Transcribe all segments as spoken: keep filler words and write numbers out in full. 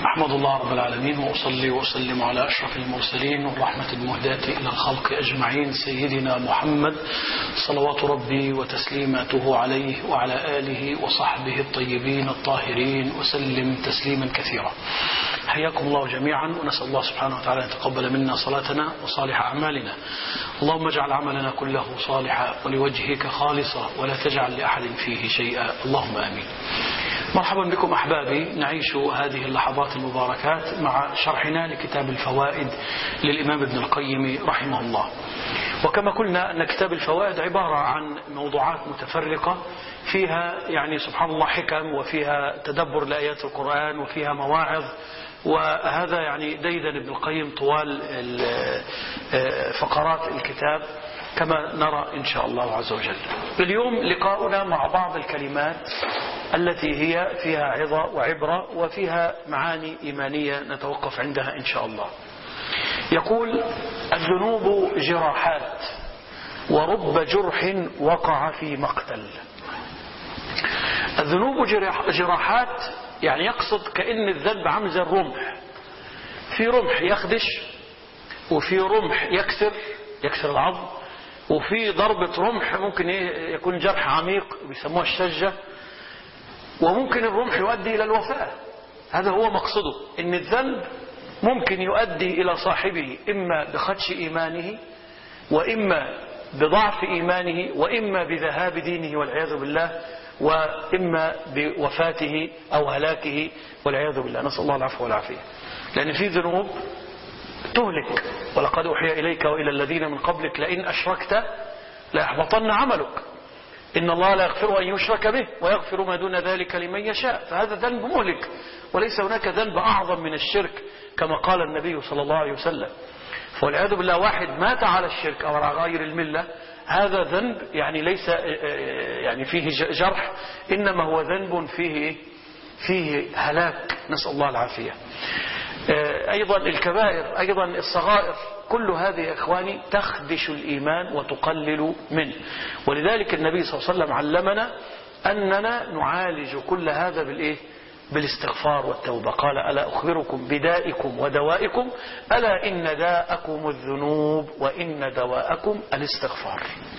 أحمد الله رب العالمين وأصلي وأسلم على أشرف المرسلين والرحمة المهداة إلى الخلق أجمعين سيدنا محمد صلوات ربي وتسليماته عليه وعلى آله وصحبه الطيبين الطاهرين وسلم تسليما كثيرا. حياكم الله جميعا، ونسأل الله سبحانه وتعالى أن يتقبل منا صلاتنا وصالح أعمالنا. اللهم اجعل عملنا كله صالحا ولوجهك خالصا ولا تجعل لأحد فيه شيئا، اللهم آمين. مرحبا بكم أحبابي، نعيش هذه اللحظات المباركات مع شرحنا لكتاب الفوائد للإمام ابن القيم رحمه الله. وكما قلنا أن كتاب الفوائد عبارة عن موضوعات متفرقة فيها يعني سبحان الله حكم، وفيها تدبر لآيات القرآن، وفيها مواعظ، وهذا يعني ديدن ابن القيم طوال فقرات الكتاب كما نرى إن شاء الله عز وجل. اليوم لقاؤنا مع بعض الكلمات التي هي فيها عظة وعبرة وفيها معاني إيمانية نتوقف عندها إن شاء الله. يقول: الذنوب جراحات ورب جرح وقع في مقتل. الذنوب جراحات يعني يقصد كأن الذنب عامل زي الرمح، في رمح يخدش، وفي رمح يكسر يكسر العظم، وفي ضربة رمح ممكن يكون جرح عميق بيسموها الشجة، وممكن الرمح يؤدي إلى الوفاة. هذا هو مقصده، إن الذنب ممكن يؤدي إلى صاحبه إما بخدش إيمانه، وإما بضعف إيمانه، وإما بذهاب دينه والعياذ بالله، وإما بوفاته أو هلاكه والعياذ بالله، نسأل الله العفو والعافية. لأن في ذنوب تهلك، ولقد أوحي إليك وإلى الذين من قبلك لئن أشركت ليحبطن عملك إن الله لا يغفر أن يشرك به ويغفر ما دون ذلك لمن يشاء. فهذا ذنب مهلك، وليس هناك ذنب أعظم من الشرك كما قال النبي صلى الله عليه وسلم. فالعياذ بالله واحد مات على الشرك أو على غير الملة، هذا ذنب يعني ليس يعني فيه جرح، إنما هو ذنب فيه فيه هلاك، نسأل الله العافية. أيضا الكبائر، أيضا الصغائر، كل هذه يا إخواني تخدش الإيمان وتقلل منه. ولذلك النبي صلى الله عليه وسلم علمنا أننا نعالج كل هذا بالإيه؟ بالاستغفار والتوبة. قال: ألا أخبركم بدائكم ودوائكم؟ ألا إن داءكم الذنوب وإن دواءكم الاستغفار.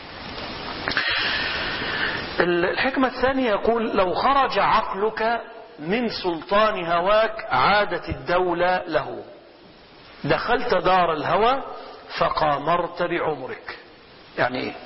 الحكمة الثانية يقول: لو خرج عقلك من سلطان هواك عادت الدولة له، دخلت دار الهوى فقامرت بعمرك. يعني ايه؟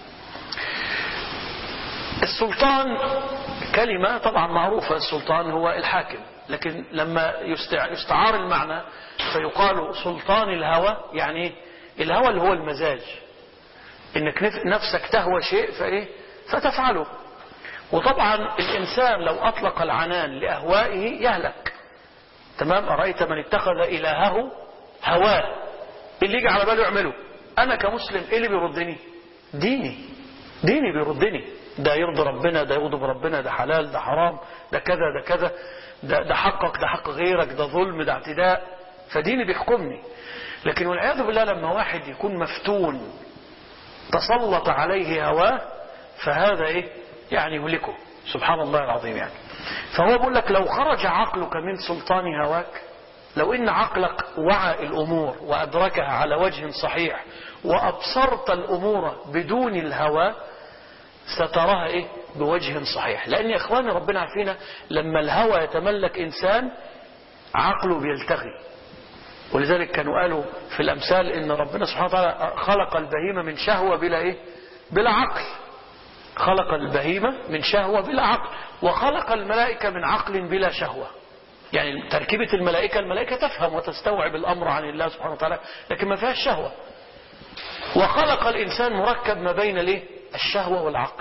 السلطان كلمة طبعا معروفة، السلطان هو الحاكم، لكن لما يستعار المعنى فيقال سلطان الهوى، يعني الهوى اللي هو المزاج، انك نفسك تهوى شيء فايه فتفعله. وطبعا الإنسان لو أطلق العنان لأهوائه يهلك. تمام؟ أرأيت من اتخذ إلهه هواه، اللي يجي على باله يعمله. أنا كمسلم إيه اللي بيردني؟ ديني ديني بيردني، ده يرضي ربنا، ده يغضب ربنا، ده حلال، ده حرام، ده كذا ده كذا، ده, ده حقك، ده حق غيرك، ده ظلم، ده اعتداء، فديني بيحكمني. لكن والعياذ بالله لما واحد يكون مفتون تسلط عليه هواه فهذا إيه؟ يعني يهلكه، سبحان الله العظيم. يعني فهو بيقول لك لو خرج عقلك من سلطان هواك، لو ان عقلك وعى الامور وادركها على وجه صحيح وابصرت الامور بدون الهوى، ستراها ايه؟ بوجه صحيح. لان يا اخواني ربنا عارفين لما الهوى يتملك انسان عقله بيلتغي. ولذلك كانوا قالوا في الامثال ان ربنا سبحانه وتعالى خلق البهيمة من شهوة بلا ايه؟ بلا عقل. خلق البهيمة من شهوة بلا عقل، وخلق الملائكة من عقل بلا شهوة. يعني تركيبة الملائكة، الملائكة تفهم وتستوعب الأمر عن الله سبحانه وتعالى، لكن ما فيهاش شهوة. وخلق الإنسان مركب ما بين ليه؟ الشهوة والعقل.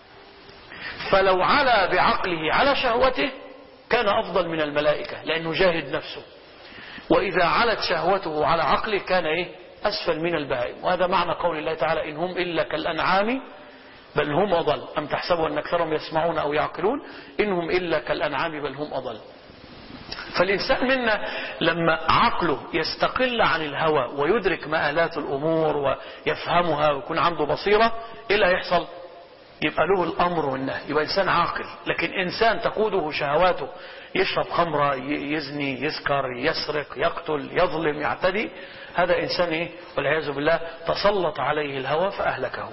فلو علا بعقله على شهوته كان أفضل من الملائكة، لأنه جاهد نفسه. وإذا علت شهوته على عقله كان إيه؟ أسفل من البهائم. وهذا معنى قول الله تعالى: إن هم إلا كالأنعام بل هم أضل أم تحسبوا أن أكثرهم يسمعون أو يعقلون إنهم إلا كالأنعام بل هم أضل. فالإنسان منا لما عقله يستقل عن الهوى ويدرك مآلات الأمور ويفهمها ويكون عنده بصيرة، إيه اللي هيحصل؟ يبقى له الأمر والنهي، يبقى إنسان عاقل. لكن إنسان تقوده شهواته، يشرب خمرة، يزني، يسكر، يسرق، يقتل، يظلم، يعتدي، هذا إنسان إيه؟ والعياذ بالله تسلط عليه الهوى فأهلكه.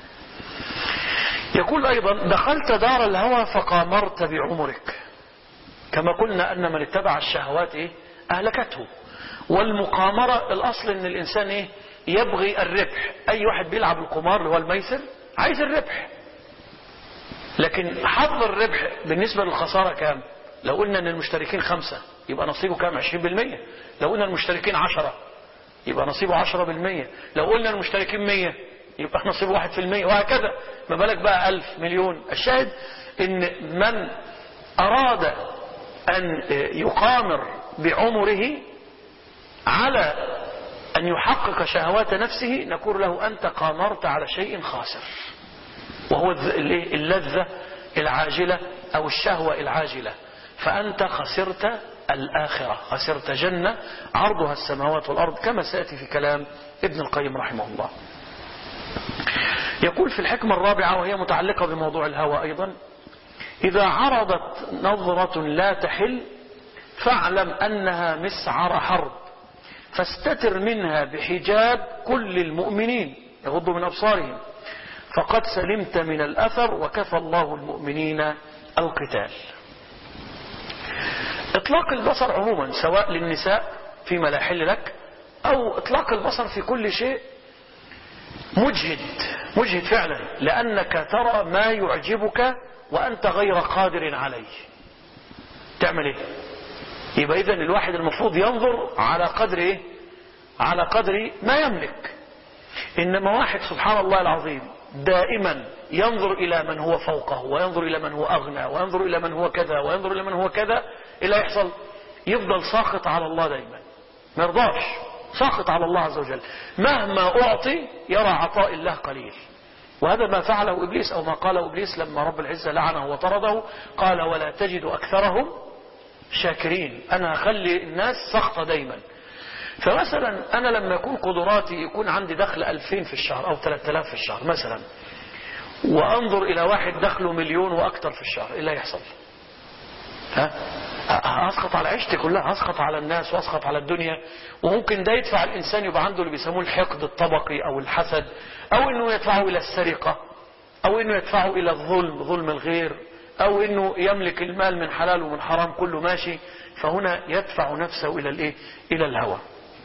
يقول أيضا دخلت دار الهوى فقامرت بعمرك، كما قلنا أن من اتبع الشهوات إيه؟ أهلكته. والمقامرة الأصل أن الإنسان إيه؟ يبغي الربح. أي واحد بيلعب القمار اللي هو الميسر عايز الربح، لكن حظ الربح بالنسبة للخسارة كام؟ لو قلنا أن المشتركين خمسة يبقى نصيبه كام؟ عشرين بالمية. لو قلنا المشتركين عشرة يبقى نصيبه عشرة بالمية. لو قلنا المشتركين مية يبقى نصيبه واحد في المية، وهكذا. ما بالك بقى ألف، مليون. الشاهد ان من أراد أن يقامر بعمره على أن يحقق شهوات نفسه نقول له أنت قامرت على شيء خاسر، وهو اللذة العاجلة أو الشهوة العاجلة، فأنت خسرت الآخرة، خسرت جنة عرضها السماوات والأرض، كما سيأتي في كلام ابن القيم رحمه الله. يقول في الحكمة الرابعة وهي متعلقة بموضوع الهوى أيضا: إذا عرضت نظرة لا تحل فاعلم أنها مسعر حرب، فاستتر منها بحجاب كل المؤمنين يغضوا من أبصارهم، فقد سلمت من الأثر وكفى الله المؤمنين القتال. إطلاق البصر عموما سواء للنساء فيما لا يحل لك، أو إطلاق البصر في كل شيء مجهد، مجهد فعلا، لأنك ترى ما يعجبك وأنت غير قادر عليه. تعمل إيه؟ يبقى إذن الواحد المفروض ينظر على قدر إيه؟ على قدر ما يملك. إنما واحد سبحان الله العظيم دائما ينظر إلى من هو فوقه، وينظر إلى من هو أغنى، وينظر إلى من هو كذا، وينظر إلى من هو كذا، إلا يحصل يفضل ساخط على الله دائما، ما يرضاش، ساخط على الله عز وجل. مهما أعطي يرى عطاء الله قليل، وهذا ما فعله إبليس، أو ما قاله إبليس لما رب العزة لعنه وطرده، قال ولا تجد أكثرهم شاكرين. أنا أخلي الناس سخطة دايما. فمثلا أنا لما يكون قدراتي يكون عندي دخل ألفين في الشهر أو ثلاثة آلاف في الشهر مثلا، وأنظر إلى واحد دخله مليون وأكثر في الشهر، إيه اللي يحصل؟ ها؟ أسقط على عيشتي كلها، أسقط على الناس وأسقط على الدنيا. وممكن ده يدفع الإنسان يبقى عنده اللي بيسموه الحقد الطبقي أو الحسد، أو إنه يدفعه إلى السرقة، أو إنه يدفعه إلى الظلم، ظلم الغير، أو إنه يملك المال من حلال ومن حرام كله ماشي. فهنا يدفع نفسه إلى الإيه؟ إلى الهوى.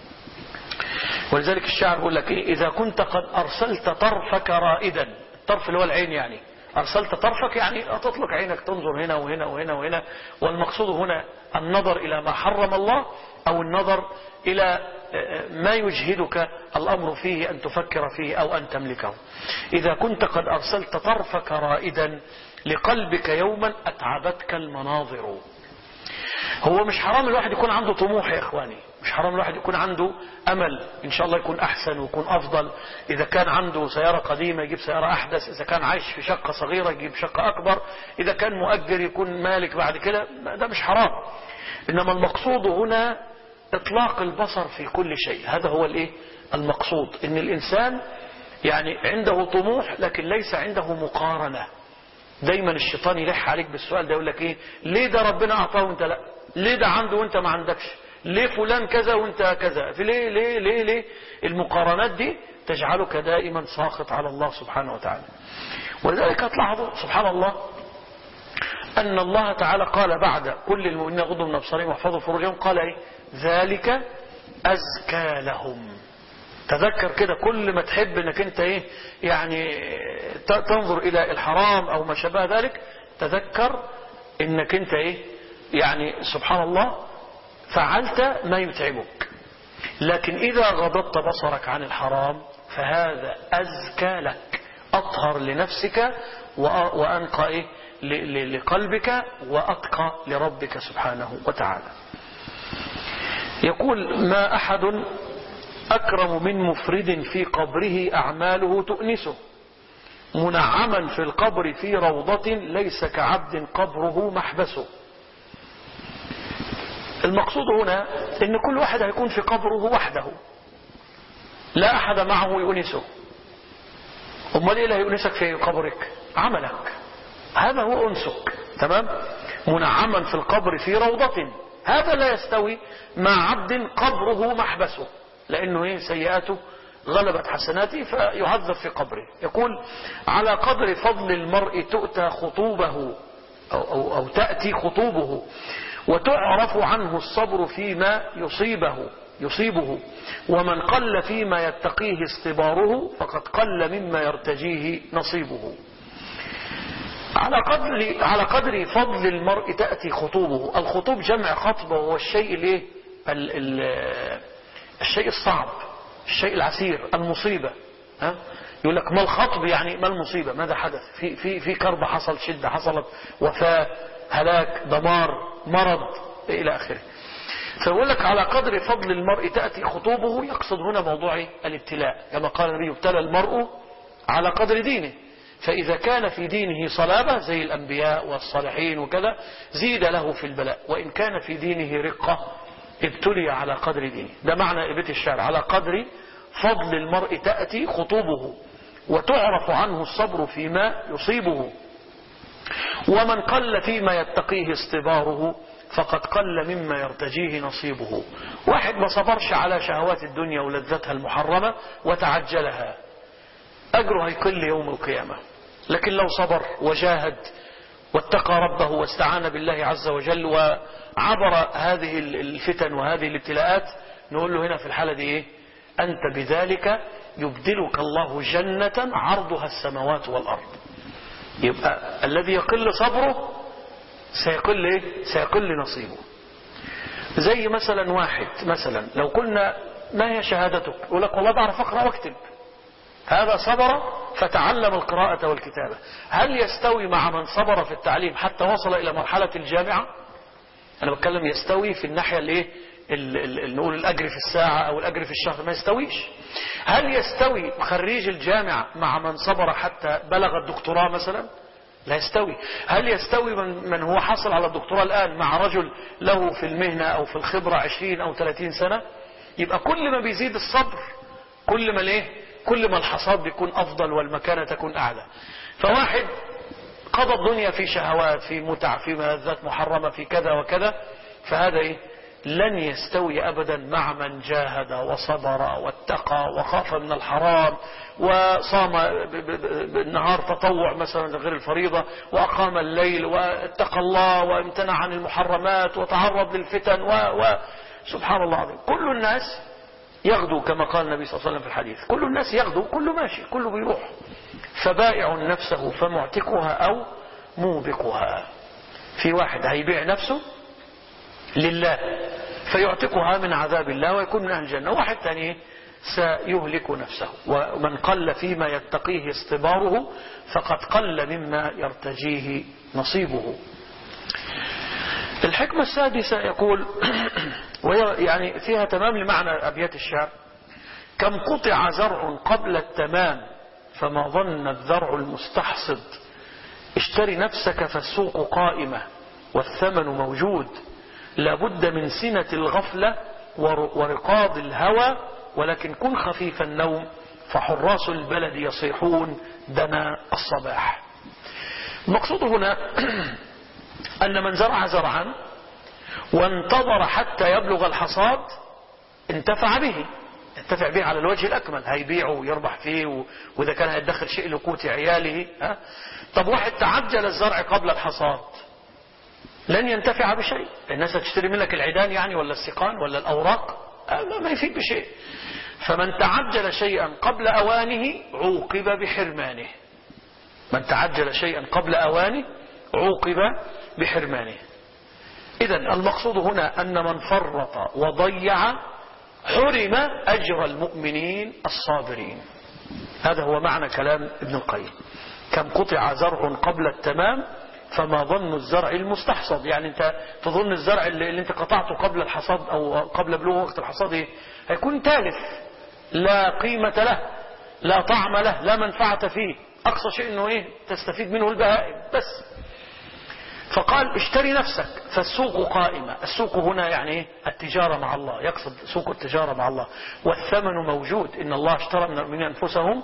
ولذلك الشاعر يقول لك إيه؟ إذا كنت قد أرسلت طرفك رائدا، الطرف اللي هو العين يعني، أرسلت طرفك يعني تطلق عينك تنظر هنا وهنا وهنا وهنا، والمقصود هنا النظر إلى ما حرم الله، أو النظر إلى ما يجهدك الأمر فيه أن تفكر فيه أو أن تملكه. إذا كنت قد أرسلت طرفك رائدا لقلبك يوما أتعبتك المناظر. هو مش حرام الواحد يكون عنده طموح يا إخواني، مش حرام الواحد يكون عنده أمل إن شاء الله يكون أحسن ويكون أفضل. إذا كان عنده سيارة قديمة يجيب سيارة أحدث، إذا كان عايش في شقة صغيرة يجيب شقة أكبر، إذا كان مؤجر يكون مالك بعد كده، ده مش حرام. إنما المقصود هنا إطلاق البصر في كل شيء. هذا هو الإيه؟ المقصود، إن الإنسان يعني عنده طموح لكن ليس عنده مقارنة. دايما الشيطان يلح عليك بالسؤال ده، يقول لك إيه؟ ليه ده ربنا أعطاه وأنت لا؟ ليه ده عنده وأنت ما عندكش؟ ليه فلان كذا وأنت كذا؟ في ليه ليه ليه ليه؟ المقارنات دي تجعلك دائما ساخط على الله سبحانه وتعالى. ولذلك هتلاحظوا سبحان الله أن الله تعالى قال بعد كل المؤمنين يغضوا من أبصارهم واحفظوا فروجهم، قال إيه؟ ذلك أزكى لهم. تذكر كده كل ما تحب انك انت ايه يعني تنظر الى الحرام او ما شابه ذلك، تذكر انك انت ايه يعني سبحان الله فعلت ما يتعبك. لكن اذا غضضت بصرك عن الحرام فهذا ازكى لك، اطهر لنفسك وانقى ايه لقلبك واتقى لربك سبحانه وتعالى. يقول ما احد أكرم من مفرد في قبره أعماله تؤنسه، منعما في القبر في روضة ليس كعبد قبره محبسه. المقصود هنا إن كل واحد هيكون في قبره وحده، لا أحد معه يؤنسه. أمال إيه اللي هيؤنسك في قبرك؟ عملك، هذا هو أنسك، تمام؟ منعما في القبر في روضة، هذا لا يستوي مع عبد قبره محبسه، لأنه إيه؟ سيئاته غلبت حسناته فيعذب في قبره. يقول على قدر فضل المرء تؤتى خطوبه أو, أو, أو تأتي خطوبه وتعرف عنه الصبر فيما يصيبه يصيبه ومن قل فيما يتقيه اصطباره فقد قل مما يرتجيه نصيبه. على قدر على قدر فضل المرء تأتي خطوبه. الخطوب جمع خطبه، وهو الشيء الايه ال ال الشيء الصعب، الشيء العسير، المصيبة. ها يقول لك ما الخطب؟ يعني ما المصيبة، ماذا حدث في في في كرب حصل، شدة حصلت، وفاة، هلاك، دمار، مرض إلى آخره. فيقول لك على قدر فضل المرء تأتي خطوبه، يقصد هنا موضوع الابتلاء، كما قال النبي ابتلى المرء على قدر دينه، فإذا كان في دينه صلابة زي الأنبياء والصالحين وكذا زيد له في البلاء، وإن كان في دينه رقة ابتلي على قدر دينه. ده معنى بيت الشعر، على قدر فضل المرء تأتي خطوبه وتعرف عنه الصبر فيما يصيبه ومن قل فيما يتقيه اصطباره فقد قل مما يرتجيه نصيبه. واحد ما صبرش على شهوات الدنيا ولذتها المحرمة وتعجلها، أجره هيقل يوم القيامة. لكن لو صبر وجاهد واتقى ربه واستعان بالله عز وجل وعبر هذه الفتن وهذه الابتلاءات، نقول له هنا في الحالة دي إيه؟ أنت بذلك يبدلك الله جنة عرضها السماوات والأرض. يبقى الذي يقل صبره سيقل إيه؟ سيقل نصيبه. زي مثلا واحد مثلا لو قلنا ما هي شهادتك؟ يقول لك والله بعرف أقرأ واكتب. هذا صبر فتعلم القراءة والكتابة. هل يستوي مع من صبر في التعليم حتى وصل إلى مرحلة الجامعة؟ أنا بتكلم يستوي في الناحية اللي إيه؟ نقول الأجر في الساعة أو الأجر في الشهر، ما يستويش. هل يستوي خريج الجامعة مع من صبر حتى بلغ الدكتوراه مثلا؟ لا يستوي. هل يستوي من, من هو حصل على الدكتوراه الآن مع رجل له في المهنة أو في الخبرة عشرين أو ثلاثين سنة؟ يبقى كل ما بيزيد الصبر كل ما ليه كل ما الحصاد بيكون أفضل والمكانة تكون أعلى. فواحد قضى الدنيا في شهوات، في متع، في ملذات محرمة، في كذا وكذا، فهذا إيه؟ لن يستوي أبدا مع من جاهد وصبر واتقى وخاف من الحرام وصام بالنهار تطوع مثلا غير الفريضة وأقام الليل واتقى الله وامتنع عن المحرمات وتعرض للفتن و... و... سبحان الله العظيم. كل الناس يغدو كما قال النبي صلى الله عليه وسلم في الحديث، كل الناس يغدو، كله ماشي، كله بيروح، فبائع نفسه فمعتقها أو موبقها. في واحد هيبيع نفسه لله فيعتقها من عذاب الله ويكون من أهل الجنة، واحد ثاني سيهلك نفسه. ومن قل فيما يتقيه اصطباره فقد قل مما يرتجيه نصيبه. الحكمة السادسة يقول وهي يعني فيها تمام لمعنى أبيات الشعر: كم قطع زرع قبل التمام فما ظن الذرع المستحصد، اشتري نفسك فالسوق قائمة والثمن موجود، لابد من سنة الغفلة ورقاض الهوى، ولكن كن خفيف النوم فحراس البلد يصيحون دنا الصباح. المقصود هنا أن من زرع زرعا وانتظر حتى يبلغ الحصاد انتفع به، انتفع به على الوجه الأكمل، هيبيعه ويربح فيه، وإذا كان هيدخل شيء لقوت عياله. ها؟ طب واحد تعجل الزرع قبل الحصاد لن ينتفع بشيء. الناس هتشتري منك العيدان يعني ولا السقان ولا الأوراق؟ لا، ما يفيد بشيء. فمن تعجل شيئا قبل أوانه عوقب بحرمانه. من تعجل شيئا قبل أوانه عوقب بحرمانه. إذن المقصود هنا أن من فرط وضيع حرم أجر المؤمنين الصابرين. هذا هو معنى كلام ابن القيم. كم قطع زرع قبل التمام فما ظن الزرع المستحصد. يعني انت تظن الزرع اللي, اللي انت قطعته قبل الحصاد او قبل بلوغ وقت الحصاد ايه؟ هيكون تالف، لا قيمة له، لا طعم له، لا منفعة فيه، اقصى شيء انه ايه؟ تستفيد منه البهائم بس. فقال اشتري نفسك فالسوق قائمة. السوق هنا يعني ايه؟ التجارة مع الله، يقصد سوق التجارة مع الله. والثمن موجود، ان الله اشترى من المؤمنين انفسهم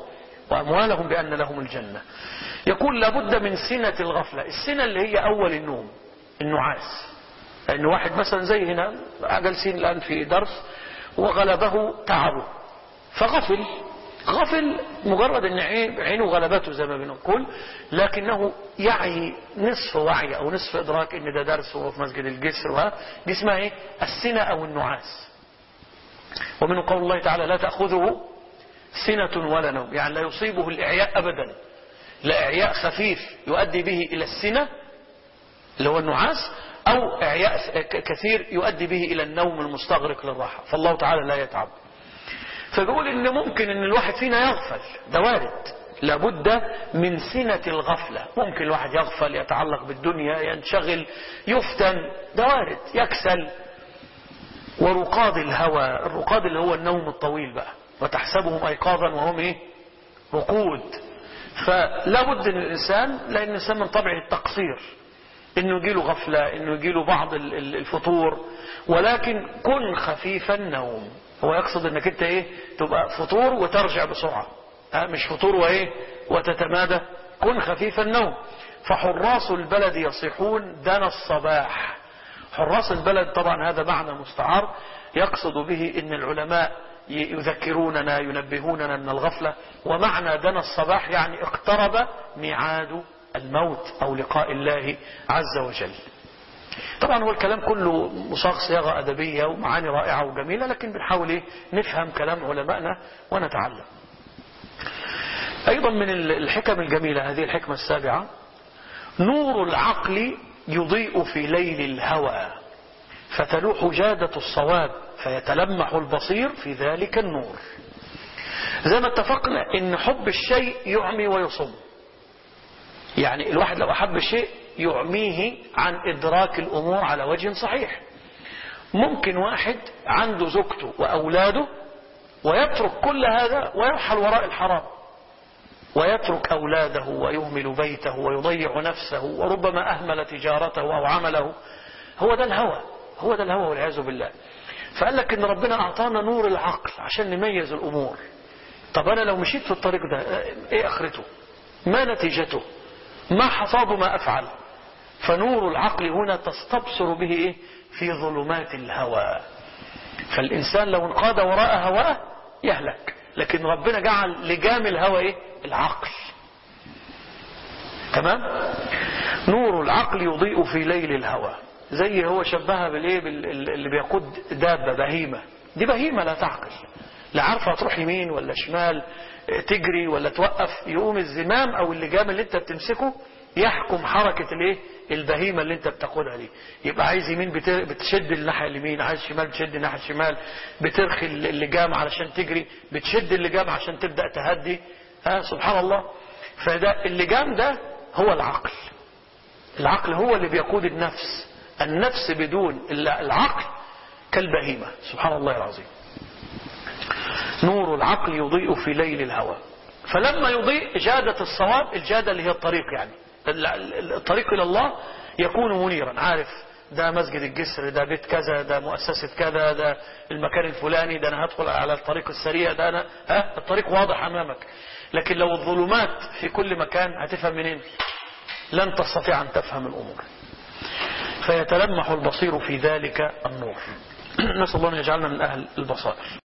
وأموالهم بأن لهم الجنة. يقول لابد من سنة الغفلة. السنة اللي هي أول النوم، النعاس. لأن واحد مثلا زي هنا جالسين الآن في درس وغلبه تعبه فغفل، غفل مجرد ان عينه غلبته زي ما بنقول، لكنه يعي نصف وعي او نصف ادراك ان ده درس وهو في مسجد الجسر، وها دي اسمها ايه؟ السنة او النعاس. ومن قول الله تعالى لا تأخذه سنة ولا نوم، يعني لا يصيبه الإعياء أبدا، لا إعياء خفيف يؤدي به إلى السنة اللي هو النعاس، أو إعياء كثير يؤدي به إلى النوم المستغرق للراحة، فالله تعالى لا يتعب. فبيقول إن ممكن إن الواحد فينا يغفل، ده وارد، لابد من سنة الغفلة. ممكن الواحد يغفل، يتعلق بالدنيا، ينشغل، يفتن، ده وارد، يكسل. ورقاد الهوى، الرقاد اللي هو النوم الطويل بقى، وتحسبهم أيقاظا وهم إيه؟ رقود. فلا بد ان الانسان، لان الانسان من طبعه التقصير، انه يجيله غفلة، انه يجيله بعض الفتور، ولكن كن خفيف النوم. هو يقصد انك انت ايه؟ تبقى فطور وترجع بسرعة، ها مش فطور وايه وتتمادى. كن خفيف النوم. فحراس البلد يصيحون دنا الصباح. حراس البلد طبعا هذا معنى مستعار، يقصد به ان العلماء يذكروننا، ينبهوننا من الغفلة. ومعنى دنا الصباح يعني اقترب ميعاد الموت أو لقاء الله عز وجل. طبعا هو الكلام كله مصاغ صياغة أدبية ومعاني رائعة وجميلة، لكن بنحاول إيه؟ نفهم كلام علمائنا ونتعلم. أيضا من الحكم الجميلة هذه الحكمة السابعة: نور العقل يضيء في ليل الهوى فتلوح جادة الصواب فيتلمح البصير في ذلك النور. زي ما اتفقنا ان حب الشيء يعمي ويصم، يعني الواحد لو احب الشيء يعميه عن ادراك الامور على وجه صحيح. ممكن واحد عنده زوجته واولاده ويترك كل هذا ويرحل وراء الحرام، ويترك اولاده ويهمل بيته ويضيع نفسه، وربما اهمل تجارته او عمله. هو ده الهوى، هو ده الهوى والعياذ بالله. فقال لك ان ربنا اعطانا نور العقل عشان نميز الامور. طب انا لو مشيت في الطريق ده ايه اخرته؟ ما نتيجته؟ ما حصاد ما افعل؟ فنور العقل هنا تستبصر به ايه؟ في ظلمات الهوى. فالانسان لو انقاد وراء هواه يهلك، لكن ربنا جعل لجام الهوى ايه؟ العقل. تمام؟ نور العقل يضيء في ليل الهوى. زي هو شبهها بالايه؟ اللي بيقود دابة بهيمة. دي بهيمة لا تعقل، لا عارفة تروح يمين ولا شمال، تجري ولا توقف. يقوم الزمام او اللجام اللي انت بتمسكه يحكم حركة الايه؟ البهيمة اللي انت بتاخدها دي. يبقى عايز يمين بتشد الناحية اليمين، عايز شمال بتشد الناحية الشمال، بترخي اللجام علشان تجري، بتشد اللجام عشان تبدأ تهدي. ها سبحان الله. فده اللجام ده هو العقل. العقل هو اللي بيقود النفس. النفس بدون العقل كالبهيمة. سبحان الله العظيم. نور العقل يضيء في ليل الهوى، فلما يضيء جادة الصواب، الجادة اللي هي الطريق، يعني الطريق إلى الله يكون منيرا. عارف ده مسجد الجسر، ده بيت كذا، ده مؤسسة كذا، ده المكان الفلاني، ده أنا هدخل على الطريق السريع، ده أنا ها الطريق واضح أمامك. لكن لو الظلمات في كل مكان هتفهم منين؟ لن تستطيع أن تفهم الأمور. فيتلمح البصير في ذلك النور. نسأل الله أن يجعلنا من أهل البصائر.